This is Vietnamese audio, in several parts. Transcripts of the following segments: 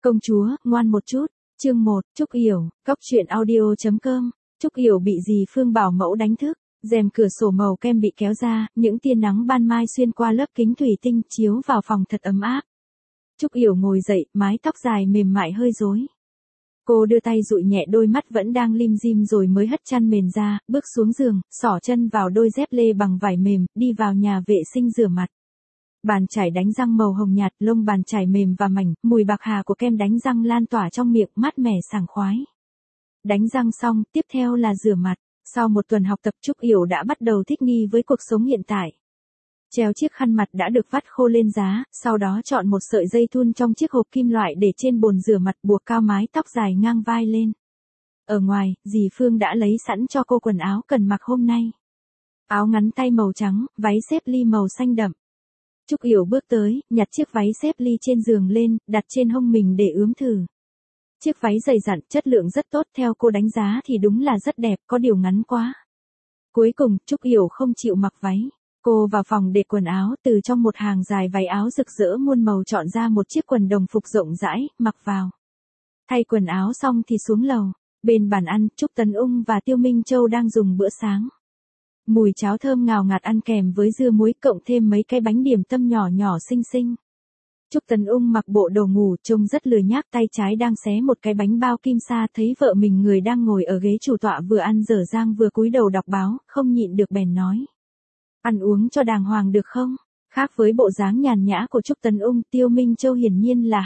Công chúa, ngoan một chút. Chương 1, Trúc Yểu, Cóc truyện audio.com. Trúc Yểu bị dì Phương bảo mẫu đánh thức, rèm cửa sổ màu kem bị kéo ra, những tia nắng ban mai xuyên qua lớp kính thủy tinh chiếu vào phòng thật ấm áp. Trúc Yểu ngồi dậy, mái tóc dài mềm mại hơi rối. Cô đưa tay dụi nhẹ đôi mắt vẫn đang lim dim rồi mới hất chăn mền ra, bước xuống giường, xỏ chân vào đôi dép lê bằng vải mềm, đi vào nhà vệ sinh rửa mặt. Bàn chải đánh răng màu hồng nhạt, lông bàn chải mềm và mảnh, mùi bạc hà của kem đánh răng lan tỏa trong miệng, mát mẻ sảng khoái. Đánh răng xong, tiếp theo là rửa mặt. Sau một tuần học tập, Trúc Yểu đã bắt đầu thích nghi với cuộc sống hiện tại. Treo chiếc khăn mặt đã được vắt khô lên giá, sau đó chọn một sợi dây thun trong chiếc hộp kim loại để trên bồn rửa mặt, buộc cao mái tóc dài ngang vai lên. Ở ngoài, dì Phương đã lấy sẵn cho cô quần áo cần mặc hôm nay. Áo ngắn tay màu trắng, váy xếp ly màu xanh đậm. Trúc Yểu bước tới, nhặt chiếc váy xếp ly trên giường lên, đặt trên hông mình để ướm thử. Chiếc váy dày dặn, chất lượng rất tốt, theo cô đánh giá thì đúng là rất đẹp, có điều ngắn quá. Cuối cùng, Trúc Yểu không chịu mặc váy. Cô vào phòng để quần áo, từ trong một hàng dài váy áo rực rỡ muôn màu chọn ra một chiếc quần đồng phục rộng rãi, mặc vào. Thay quần áo xong thì xuống lầu. Bên bàn ăn, Trúc Tấn Ung và Tiêu Minh Châu đang dùng bữa sáng. Mùi cháo thơm ngào ngạt ăn kèm với dưa muối cộng thêm mấy cái bánh điểm tâm nhỏ nhỏ xinh xinh. Trúc Tấn Ung mặc bộ đồ ngủ trông rất lười nhác, tay trái đang xé một cái bánh bao kim sa, thấy vợ mình người đang ngồi ở ghế chủ tọa vừa ăn dở dang vừa cúi đầu đọc báo, không nhịn được bèn nói. Ăn uống cho đàng hoàng được không? Khác với bộ dáng nhàn nhã của Trúc Tấn Ung, Tiêu Minh Châu hiển nhiên là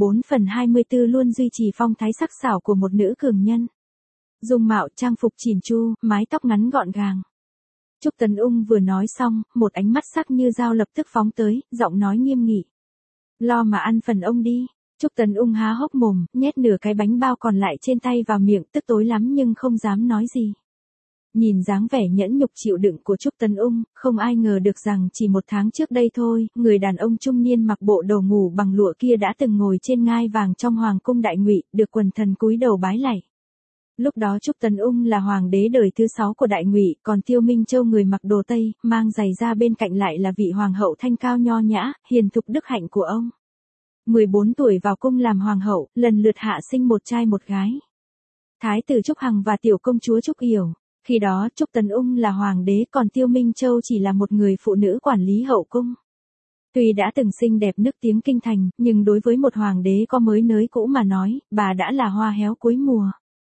24/24 luôn duy trì phong thái sắc sảo của một nữ cường nhân. Dung mạo trang phục chỉn chu, mái tóc ngắn gọn gàng. Trúc Tấn Ung vừa nói xong, một ánh mắt sắc như dao lập tức phóng tới, giọng nói nghiêm nghị. Lo mà ăn phần ông đi. Trúc Tấn Ung há hốc mồm, nhét nửa cái bánh bao còn lại trên tay vào miệng, tức tối lắm nhưng không dám nói gì. Nhìn dáng vẻ nhẫn nhục chịu đựng của Trúc Tấn Ung, không ai ngờ được rằng chỉ một tháng trước đây thôi, người đàn ông trung niên mặc bộ đồ ngủ bằng lụa kia đã từng ngồi trên ngai vàng trong hoàng cung Đại Ngụy, được quần thần cúi đầu bái lạy. Lúc đó Trúc Tấn Ung là hoàng đế đời thứ 6 của Đại Ngụy, còn Tiêu Minh Châu người mặc đồ Tây, mang giày da bên cạnh lại là vị hoàng hậu thanh cao nho nhã, hiền thục đức hạnh của ông. 14 tuổi vào cung làm hoàng hậu, lần lượt hạ sinh một trai một gái. Thái tử Trúc Hằng và tiểu công chúa Trúc Yểu. Khi đó Trúc Tấn Ung là hoàng đế, còn Tiêu Minh Châu chỉ là một người phụ nữ quản lý hậu cung. Tuy đã từng xinh đẹp nức tiếng kinh thành, nhưng đối với một hoàng đế có mới nới cũ mà nói, bà đã là hoa héo cuối mùa.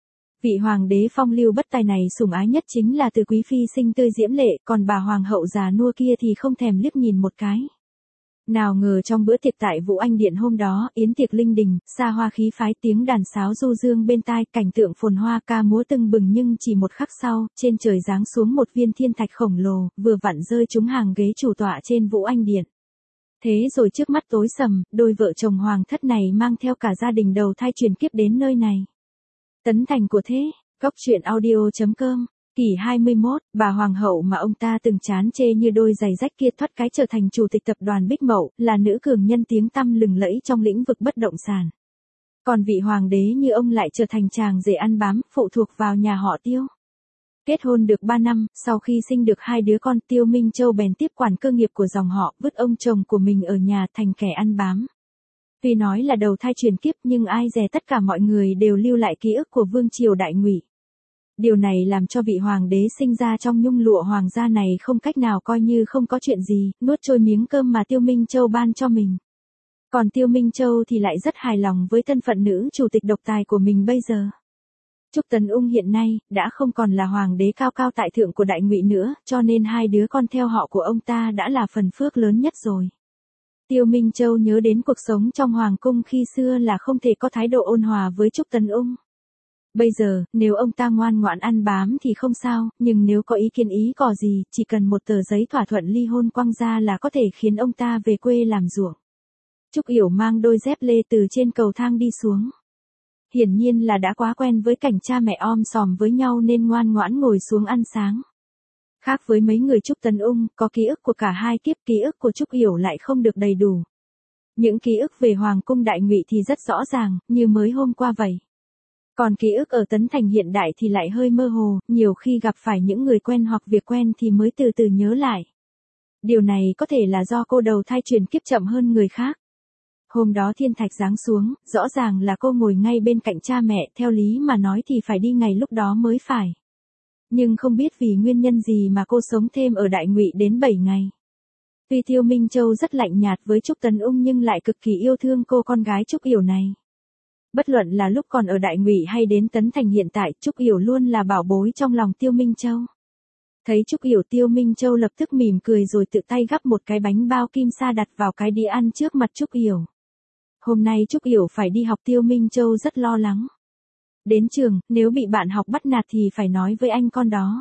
Vị hoàng đế phong lưu bất tài này sủng ái nhất chính là từ quý phi xinh tươi diễm lệ, còn bà hoàng hậu già nua kia thì không thèm liếc nhìn một cái. Nào ngờ trong bữa tiệc tại Vũ Anh Điện hôm đó, yến tiệc linh đình, xa hoa khí phái, tiếng đàn sáo du dương bên tai, cảnh tượng phồn hoa ca múa tưng bừng, nhưng chỉ một khắc sau, trên trời giáng xuống một viên thiên thạch khổng lồ, vừa vặn rơi trúng hàng ghế chủ tọa trên Vũ Anh Điện. Thế rồi trước mắt tối sầm, đôi vợ chồng hoàng thất này mang theo cả gia đình đầu thai chuyển kiếp đến nơi này. Tấn thành của thế, Cóc truyện audio.com. Kỷ 21, bà hoàng hậu mà ông ta từng chán chê như đôi giày rách kia thoát cái trở thành chủ tịch tập đoàn Bích Mậu, là nữ cường nhân tiếng tăm lừng lẫy trong lĩnh vực bất động sản. Còn vị hoàng đế như ông lại trở thành chàng rể ăn bám, phụ thuộc vào nhà họ Tiêu. Kết hôn được 3 năm, sau khi sinh được 2 đứa con, Tiêu Minh Châu bèn tiếp quản cơ nghiệp của dòng họ, vứt ông chồng của mình ở nhà thành kẻ ăn bám. Tuy nói là đầu thai truyền kiếp nhưng ai dè tất cả mọi người đều lưu lại ký ức của vương triều Đại Ngụy. Điều này làm cho vị hoàng đế sinh ra trong nhung lụa hoàng gia này không cách nào coi như không có chuyện gì, nuốt trôi miếng cơm mà Tiêu Minh Châu ban cho mình. Còn Tiêu Minh Châu thì lại rất hài lòng với thân phận nữ chủ tịch độc tài của mình bây giờ. Trúc Tấn Ung hiện nay đã không còn là hoàng đế cao cao tại thượng của Đại Ngụy nữa, cho nên 2 đứa con theo họ của ông ta đã là phần phước lớn nhất rồi. Tiêu Minh Châu nhớ đến cuộc sống trong hoàng cung khi xưa là không thể có thái độ ôn hòa với Trúc Tấn Ung. Bây giờ, nếu ông ta ngoan ngoãn ăn bám thì không sao, nhưng nếu có ý kiến ý cò gì, chỉ cần một tờ giấy thỏa thuận ly hôn quăng ra là có thể khiến ông ta về quê làm ruộng. Trúc Yểu mang đôi dép lê từ trên cầu thang đi xuống. Hiển nhiên là đã quá quen với cảnh cha mẹ om sòm với nhau nên ngoan ngoãn ngồi xuống ăn sáng. Khác với mấy người Trúc Tấn Ung, có ký ức của cả hai kiếp, ký ức của Trúc Yểu lại không được đầy đủ. Những ký ức về Hoàng cung Đại Ngụy thì rất rõ ràng, như mới hôm qua vậy. Còn ký ức ở Tấn Thành hiện đại thì lại hơi mơ hồ, nhiều khi gặp phải những người quen hoặc việc quen thì mới từ từ nhớ lại. Điều này có thể là do cô đầu thai chuyển kiếp chậm hơn người khác. Hôm đó thiên thạch giáng xuống, rõ ràng là cô ngồi ngay bên cạnh cha mẹ, theo lý mà nói thì phải đi ngày lúc đó mới phải. Nhưng không biết vì nguyên nhân gì mà cô sống thêm ở Đại Ngụy đến 7 ngày. Tuy Tiêu Minh Châu rất lạnh nhạt với Trúc Tấn Ung nhưng lại cực kỳ yêu thương cô con gái Trúc Yểu này. Bất luận là lúc còn ở Đại Ngụy hay đến Tấn Thành hiện tại, Trúc Yểu luôn là bảo bối trong lòng Tiêu Minh Châu. Thấy Trúc Yểu, Tiêu Minh Châu lập tức mỉm cười rồi tự tay gắp một cái bánh bao kim sa đặt vào cái đĩa ăn trước mặt Trúc Yểu. Hôm nay Trúc Yểu phải đi học, Tiêu Minh Châu rất lo lắng. Đến trường, nếu bị bạn học bắt nạt thì phải nói với anh con đó.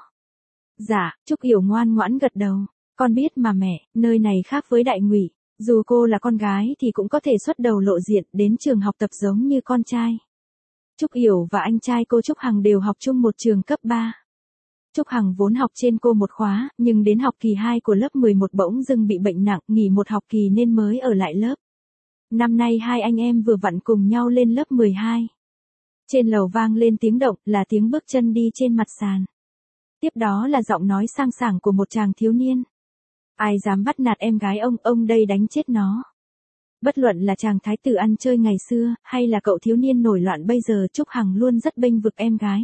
Dạ, Trúc Yểu ngoan ngoãn gật đầu. Con biết mà mẹ, nơi này khác với Đại Ngụy. Dù cô là con gái thì cũng có thể xuất đầu lộ diện, đến trường học tập giống như con trai. Trúc Yểu và anh trai cô Trúc Hằng đều học chung một trường cấp 3. Trúc Hằng vốn học trên cô một khóa, nhưng đến học kỳ 2 của lớp 11 bỗng dưng bị bệnh nặng, nghỉ một học kỳ nên mới ở lại lớp. Năm nay hai anh em vừa vặn cùng nhau lên lớp 12. Trên lầu vang lên tiếng động, là tiếng bước chân đi trên mặt sàn. Tiếp đó là giọng nói sang sảng của một chàng thiếu niên. Ai dám bắt nạt em gái ông đây đánh chết nó. Bất luận là chàng thái tử ăn chơi ngày xưa, hay là cậu thiếu niên nổi loạn bây giờ, Trúc Hằng luôn rất bênh vực em gái.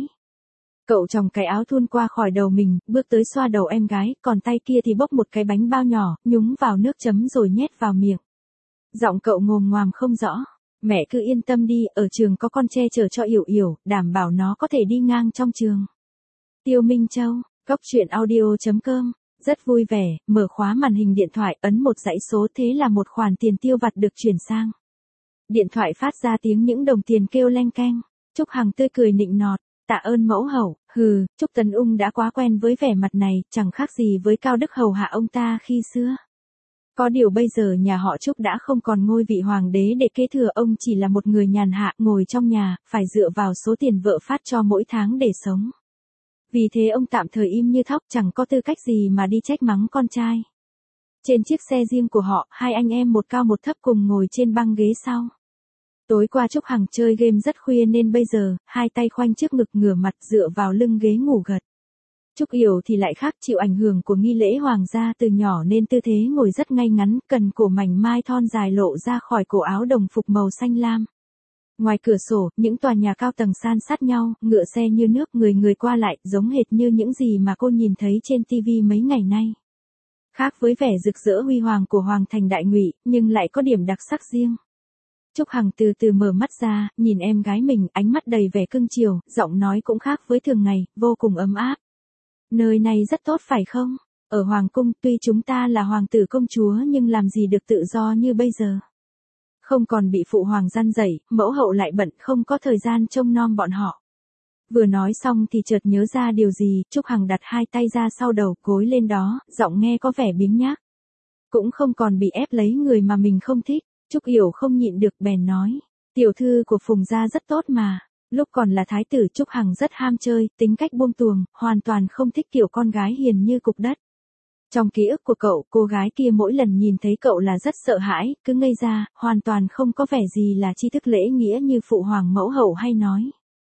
Cậu tròng cái áo thun qua khỏi đầu mình, bước tới xoa đầu em gái, còn tay kia thì bốc một cái bánh bao nhỏ, nhúng vào nước chấm rồi nhét vào miệng. Giọng cậu ngồm ngoàm không rõ. Mẹ cứ yên tâm đi, ở trường có con che chở cho Yểu Yểu, đảm bảo nó có thể đi ngang trong trường. Tiêu Minh Châu, goctruyện.audio.com. Rất vui vẻ, mở khóa màn hình điện thoại, ấn một dãy số, thế là một khoản tiền tiêu vặt được chuyển sang. Điện thoại phát ra tiếng những đồng tiền kêu leng keng. Trúc Hằng tươi cười nịnh nọt. Tạ ơn mẫu hậu. Hừ, Trúc Tấn Ung đã quá quen với vẻ mặt này, chẳng khác gì với Cao Đức hầu hạ ông ta khi xưa. Có điều bây giờ nhà họ Trúc đã không còn ngôi vị hoàng đế để kế thừa, ông chỉ là một người nhàn hạ ngồi trong nhà, phải dựa vào số tiền vợ phát cho mỗi tháng để sống. Vì thế ông tạm thời im như thóc, chẳng có tư cách gì mà đi trách mắng con trai. Trên chiếc xe riêng của họ, hai anh em một cao một thấp cùng ngồi trên băng ghế sau. Tối qua Trúc Hằng chơi game rất khuya nên bây giờ, hai tay khoanh trước ngực ngửa mặt dựa vào lưng ghế ngủ gật. Trúc Yểu thì lại khác, chịu ảnh hưởng của nghi lễ hoàng gia từ nhỏ nên tư thế ngồi rất ngay ngắn, cần cổ mảnh mai thon dài lộ ra khỏi cổ áo đồng phục màu xanh lam. Ngoài cửa sổ, những tòa nhà cao tầng san sát nhau, ngựa xe như nước, người qua lại, giống hệt như những gì mà cô nhìn thấy trên TV mấy ngày nay. Khác với vẻ rực rỡ huy hoàng của Hoàng thành Đại Ngụy, nhưng lại có điểm đặc sắc riêng. Trúc Hằng từ từ mở mắt ra, nhìn em gái mình, ánh mắt đầy vẻ cưng chiều, giọng nói cũng khác với thường ngày, vô cùng ấm áp. Nơi này rất tốt phải không? Ở Hoàng cung, tuy chúng ta là hoàng tử công chúa nhưng làm gì được tự do như bây giờ. Không còn bị phụ hoàng răn dạy, mẫu hậu lại bận, không có thời gian trông nom bọn họ. Vừa nói xong thì chợt nhớ ra điều gì, Trúc Hằng đặt hai tay ra sau đầu, gối lên đó, giọng nghe có vẻ biếng nhác. Cũng không còn bị ép lấy người mà mình không thích. Trúc Yểu không nhịn được bèn nói, tiểu thư của Phùng gia rất tốt mà. Lúc còn là thái tử, Trúc Hằng rất ham chơi, tính cách buông tuồng, hoàn toàn không thích kiểu con gái hiền như cục đất. Trong ký ức của cậu, cô gái kia mỗi lần nhìn thấy cậu là rất sợ hãi, cứ ngây ra, hoàn toàn không có vẻ gì là tri thức lễ nghĩa như phụ hoàng mẫu hậu hay nói.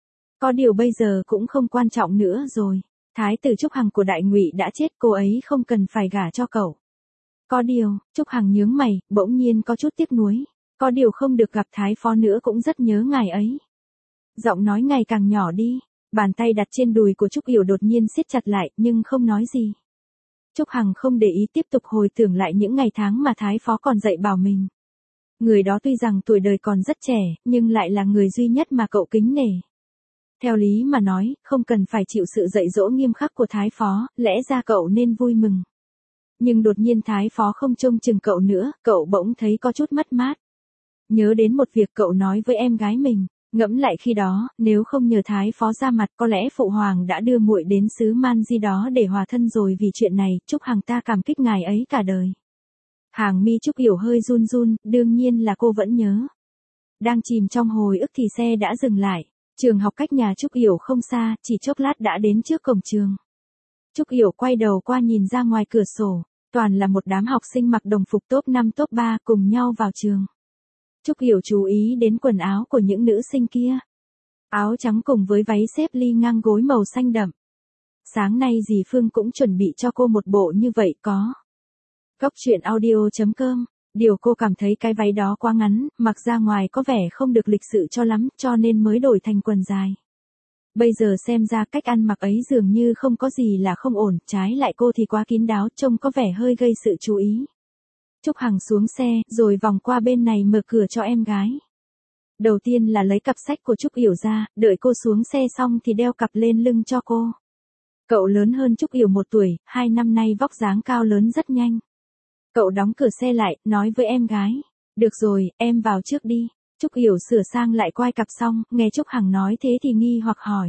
Có điều bây giờ cũng không quan trọng nữa rồi. Thái tử Trúc Hằng của Đại Ngụy đã chết, cô ấy không cần phải gả cho cậu. Có điều, Trúc Hằng nhướng mày, bỗng nhiên có chút tiếc nuối. Có điều không được gặp Thái phó nữa, cũng rất nhớ ngài ấy. Giọng nói ngày càng nhỏ đi, bàn tay đặt trên đùi của Trúc Yểu đột nhiên siết chặt lại, nhưng không nói gì. Trúc Hằng không để ý, tiếp tục hồi tưởng lại những ngày tháng mà Thái phó còn dạy bảo mình. Người đó tuy rằng tuổi đời còn rất trẻ, nhưng lại là người duy nhất mà cậu kính nể. Theo lý mà nói, không cần phải chịu sự dạy dỗ nghiêm khắc của Thái phó, lẽ ra cậu nên vui mừng. Nhưng đột nhiên Thái phó không trông chừng cậu nữa, cậu bỗng thấy có chút mất mát. Nhớ đến một việc cậu nói với em gái mình, ngẫm lại khi đó, nếu không nhờ Thái phó ra mặt, có lẽ phụ hoàng đã đưa muội đến xứ Man Di đó để hòa thân rồi. Vì chuyện này, Trúc Hằng ta cảm kích ngài ấy cả đời. Hàng mi Trúc Yểu hơi run run, đương nhiên là cô vẫn nhớ. Đang chìm trong hồi ức thì xe đã dừng lại. Trường học cách nhà Trúc Yểu không xa, chỉ chốc lát đã đến trước cổng trường. Trúc Yểu quay đầu qua nhìn ra ngoài cửa sổ, toàn là một đám học sinh mặc đồng phục top 5 top 3 cùng nhau vào trường. Trúc Yểu chú ý đến quần áo của những nữ sinh kia. Áo trắng cùng với váy xếp ly ngang gối màu xanh đậm. Sáng nay dì Phương cũng chuẩn bị cho cô một bộ như vậy có. Goctruyện.audio.com Điều cô cảm thấy cái váy đó quá ngắn, mặc ra ngoài có vẻ không được lịch sự cho lắm, cho nên mới đổi thành quần dài. Bây giờ xem ra cách ăn mặc ấy dường như không có gì là không ổn, trái lại cô thì quá kín đáo, trông có vẻ hơi gây sự chú ý. Trúc Hằng xuống xe, rồi vòng qua bên này mở cửa cho em gái. Đầu tiên là lấy cặp sách của Trúc Yểu ra, đợi cô xuống xe xong thì đeo cặp lên lưng cho cô. Cậu lớn hơn Trúc Yểu 1 tuổi, 2 năm nay vóc dáng cao lớn rất nhanh. Cậu đóng cửa xe lại, nói với em gái. Được rồi, em vào trước đi. Trúc Yểu sửa sang lại quai cặp xong, nghe Trúc Hằng nói thế thì nghi hoặc hỏi.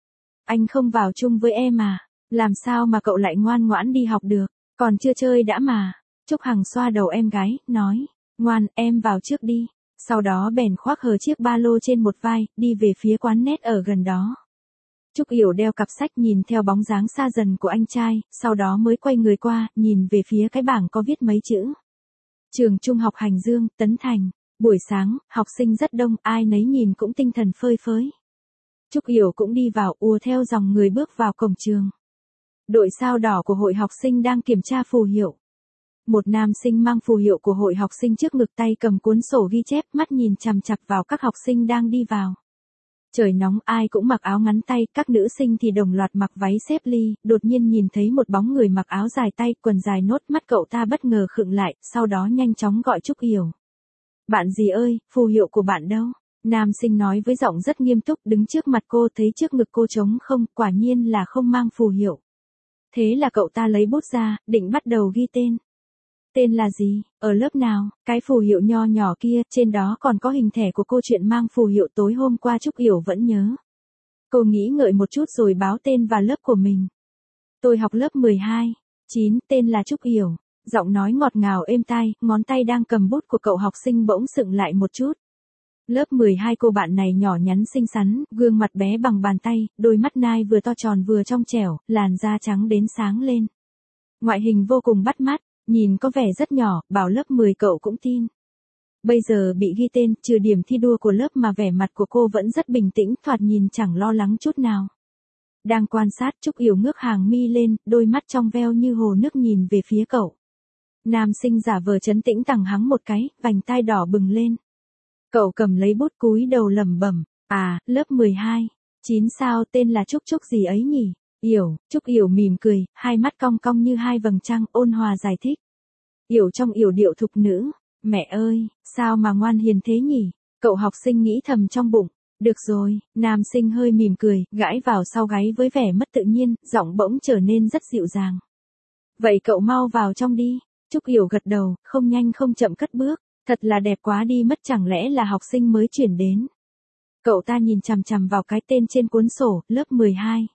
Anh không vào chung với em à? Làm sao mà cậu lại ngoan ngoãn đi học được? Còn chưa chơi đã mà. Trúc Hằng xoa đầu em gái, nói. Ngoan, em vào trước đi. Sau đó bèn khoác hờ chiếc ba lô trên một vai, đi về phía quán net ở gần đó. Trúc Yểu đeo cặp sách nhìn theo bóng dáng xa dần của anh trai, sau đó mới quay người qua, nhìn về phía cái bảng có viết mấy chữ. Trường Trung học Hành Dương, Tấn Thành. Buổi sáng, học sinh rất đông, ai nấy nhìn cũng tinh thần phơi phới. Trúc Yểu cũng đi vào, ùa theo dòng người bước vào cổng trường. Đội sao đỏ của hội học sinh đang kiểm tra phù hiệu. Một nam sinh mang phù hiệu của hội học sinh trước ngực, tay cầm cuốn sổ ghi chép, mắt nhìn chằm chằm vào các học sinh đang đi vào. Trời nóng ai cũng mặc áo ngắn tay, các nữ sinh thì đồng loạt mặc váy xếp ly, đột nhiên nhìn thấy một bóng người mặc áo dài tay, quần dài nốt, mắt cậu ta bất ngờ khựng lại, sau đó nhanh chóng gọi Trúc Yểu. Bạn gì ơi, phù hiệu của bạn đâu? Nam sinh nói với giọng rất nghiêm túc, đứng trước mặt cô, thấy trước ngực cô trống không, quả nhiên là không mang phù hiệu. Thế là cậu ta lấy bút ra, định bắt đầu ghi tên. Tên là gì, ở lớp nào, cái phù hiệu nho nhỏ kia, trên đó còn có hình thẻ của cô chuyện mang phù hiệu tối hôm qua Trúc Yểu vẫn nhớ. Cô nghĩ ngợi một chút rồi báo tên và lớp của mình. Tôi học lớp 12. 9, tên là Trúc Yểu. Giọng nói ngọt ngào êm tai, ngón tay đang cầm bút của cậu học sinh bỗng sững lại một chút. Lớp 12 cô bạn này nhỏ nhắn xinh xắn, gương mặt bé bằng bàn tay, đôi mắt nai vừa to tròn vừa trong trẻo, làn da trắng đến sáng lên. Ngoại hình vô cùng bắt mắt, nhìn có vẻ rất nhỏ, bảo lớp 10 cậu cũng tin. Bây giờ bị ghi tên, trừ điểm thi đua của lớp mà vẻ mặt của cô vẫn rất bình tĩnh, thoạt nhìn chẳng lo lắng chút nào. Đang quan sát, Trúc Yểu ngước hàng mi lên, đôi mắt trong veo như hồ nước nhìn về phía cậu. Nam sinh giả vờ trấn tĩnh tằng hắng một cái, vành tai đỏ bừng lên. Cậu cầm lấy bút cúi đầu lẩm bẩm, à, lớp 12. 9 sao, tên là Trúc Trúc gì ấy nhỉ? Yểu. Trúc Yểu mỉm cười, hai mắt cong cong như hai vầng trăng, ôn hòa giải thích. Yểu trong yểu điệu thục nữ. Mẹ ơi, sao mà ngoan hiền thế nhỉ? Cậu học sinh nghĩ thầm trong bụng. Được rồi, nam sinh hơi mỉm cười, gãi vào sau gáy với vẻ mất tự nhiên, giọng bỗng trở nên rất dịu dàng. Vậy cậu mau vào trong đi. Trúc Yểu gật đầu, không nhanh không chậm cất bước. Thật là đẹp quá đi mất, chẳng lẽ là học sinh mới chuyển đến. Cậu ta nhìn chằm chằm vào cái tên trên cuốn sổ, lớp 12.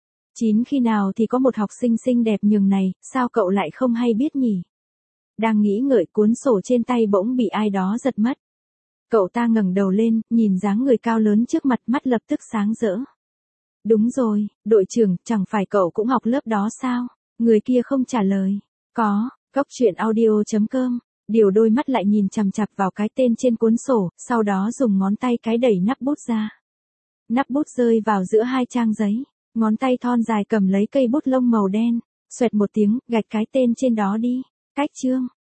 9 khi nào thì có một học sinh xinh đẹp nhường này, sao cậu lại không hay biết nhỉ? Đang nghĩ ngợi, cuốn sổ trên tay bỗng bị ai đó giật mất. Cậu ta ngẩng đầu lên, nhìn dáng người cao lớn trước mặt, mắt lập tức sáng rỡ. Đúng rồi, đội trưởng, chẳng phải cậu cũng học lớp đó sao? Người kia không trả lời. Có, Góc Truyện Audio.com. Điều đôi mắt lại nhìn chằm chằm vào cái tên trên cuốn sổ, sau đó dùng ngón tay cái đẩy nắp bút ra. Nắp bút rơi vào giữa hai trang giấy. Ngón tay thon dài cầm lấy cây bút lông màu đen. Xoẹt một tiếng, gạch cái tên trên đó đi. Cách chương.